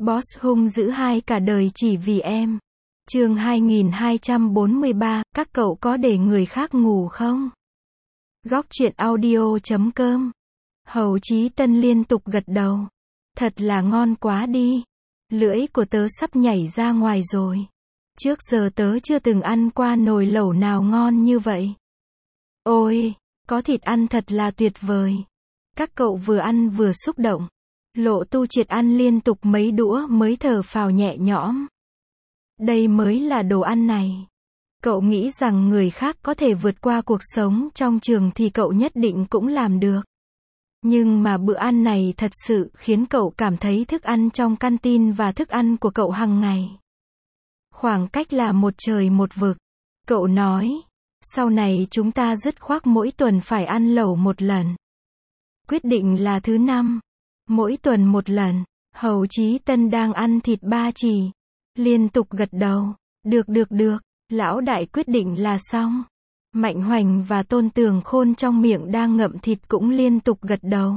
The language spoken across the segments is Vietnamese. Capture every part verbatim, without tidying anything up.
Boss hung dữ hai cả đời chỉ vì em. Chương hai nghìn hai trăm bốn mươi ba, các cậu có để người khác ngủ không? Góc truyện audio chấm com. Hầu Chí Tân liên tục gật đầu. Thật là ngon quá đi. Lưỡi của tớ sắp nhảy ra ngoài rồi. Trước giờ tớ chưa từng ăn qua nồi lẩu nào ngon như vậy. Ôi, có thịt ăn thật là tuyệt vời. Các cậu vừa ăn vừa xúc động. Lộ Tu Triệt ăn liên tục mấy đũa mới thở phào nhẹ nhõm. Đây mới là đồ ăn này. Cậu nghĩ rằng người khác có thể vượt qua cuộc sống trong trường thì cậu nhất định cũng làm được. Nhưng mà bữa ăn này thật sự khiến cậu cảm thấy thức ăn trong canteen và thức ăn của cậu hàng ngày. Khoảng cách là một trời một vực. Cậu nói, sau này chúng ta dứt khoát mỗi tuần phải ăn lẩu một lần. Quyết định là thứ năm. Mỗi tuần một lần. Hầu Chí Tân đang ăn thịt ba chỉ. Liên tục gật đầu. Được được được. Lão đại quyết định là xong. Mạnh Hoành và Tôn Tường Khôn trong miệng đang ngậm thịt cũng liên tục gật đầu.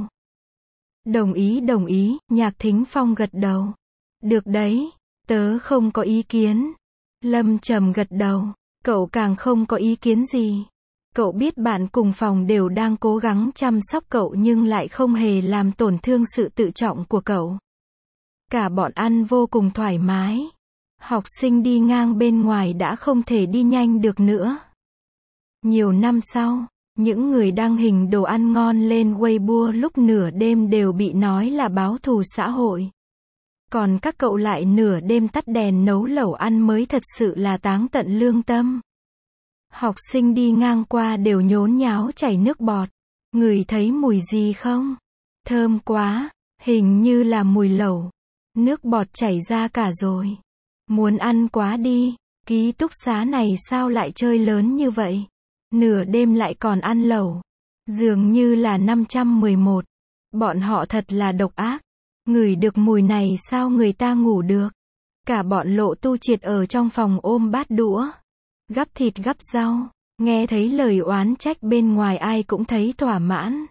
Đồng ý đồng ý, Nhạc Thính Phong gật đầu. Được đấy, tớ không có ý kiến. Lâm Trầm gật đầu. Cậu càng không có ý kiến gì. Cậu biết bạn cùng phòng đều đang cố gắng chăm sóc cậu nhưng lại không hề làm tổn thương sự tự trọng của cậu. Cả bọn ăn vô cùng thoải mái. Học sinh đi ngang bên ngoài đã không thể đi nhanh được nữa. Nhiều năm sau, những người đăng hình đồ ăn ngon lên Weibo lúc nửa đêm đều bị nói là báo thù xã hội. Còn các cậu lại nửa đêm tắt đèn nấu lẩu ăn mới thật sự là táng tận lương tâm. Học sinh đi ngang qua đều nhốn nháo chảy nước bọt. Ngửi thấy mùi gì không? Thơm quá, hình như là mùi lẩu. Nước bọt chảy ra cả rồi. Muốn ăn quá đi, ký túc xá này sao lại chơi lớn như vậy? Nửa đêm lại còn ăn lẩu. Dường như là năm trăm mười một. Bọn họ thật là độc ác. Ngửi được mùi này sao người ta ngủ được? Cả bọn Lộ Tu Triệt ở trong phòng ôm bát đũa. Gắp thịt gắp rau. Nghe thấy lời oán trách bên ngoài ai cũng thấy thỏa mãn.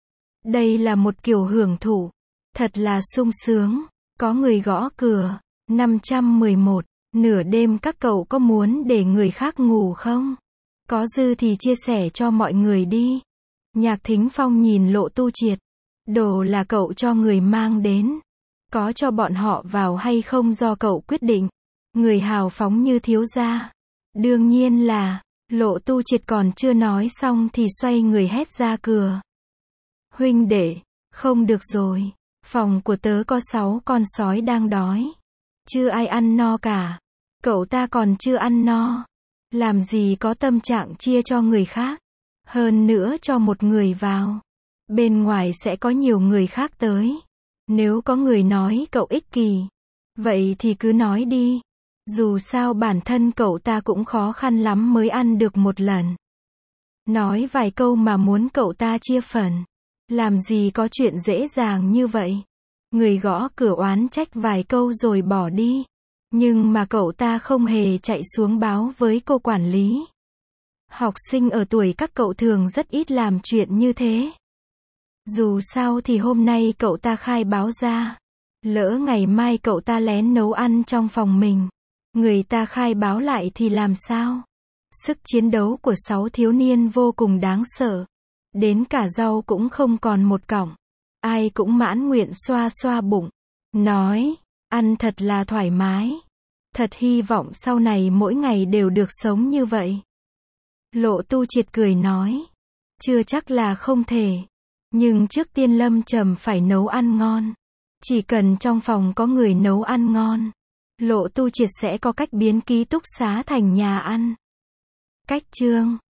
Đây là một kiểu hưởng thụ. Thật là sung sướng. Có người gõ cửa. năm trăm mười một. Nửa đêm các cậu có muốn để người khác ngủ không? Có dư thì chia sẻ cho mọi người đi. Nhạc Thính Phong nhìn Lộ Tu Triệt. Đồ là cậu cho người mang đến. Có cho bọn họ vào hay không do cậu quyết định. Người hào phóng như thiếu gia. Đương nhiên là, Lộ Tu Triệt còn chưa nói xong thì xoay người hét ra cửa. Huynh đệ, không được rồi. Phòng của tớ có sáu con sói đang đói. Chưa ai ăn no cả. Cậu ta còn chưa ăn no. Làm gì có tâm trạng chia cho người khác. Hơn nữa cho một người vào. Bên ngoài sẽ có nhiều người khác tới. Nếu có người nói cậu ích kỷ, vậy thì cứ nói đi. Dù sao bản thân cậu ta cũng khó khăn lắm mới ăn được một lần. Nói vài câu mà muốn cậu ta chia phần. Làm gì có chuyện dễ dàng như vậy. Người gõ cửa oán trách vài câu rồi bỏ đi. Nhưng mà cậu ta không hề chạy xuống báo với cô quản lý. Học sinh ở tuổi các cậu thường rất ít làm chuyện như thế. Dù sao thì hôm nay cậu ta khai báo ra. Lỡ ngày mai cậu ta lén nấu ăn trong phòng mình. Người ta khai báo lại thì làm sao? Sức chiến đấu của sáu thiếu niên vô cùng đáng sợ. Đến cả rau cũng không còn một cọng. Ai cũng mãn nguyện xoa xoa bụng. Nói, ăn thật là thoải mái. Thật hy vọng sau này mỗi ngày đều được sống như vậy. Lộ Tu Triệt cười nói. Chưa chắc là không thể. Nhưng trước tiên Lâm Trầm phải nấu ăn ngon. Chỉ cần trong phòng có người nấu ăn ngon. Lộ Tu Triệt sẽ có cách biến ký túc xá thành nhà ăn. Cách chương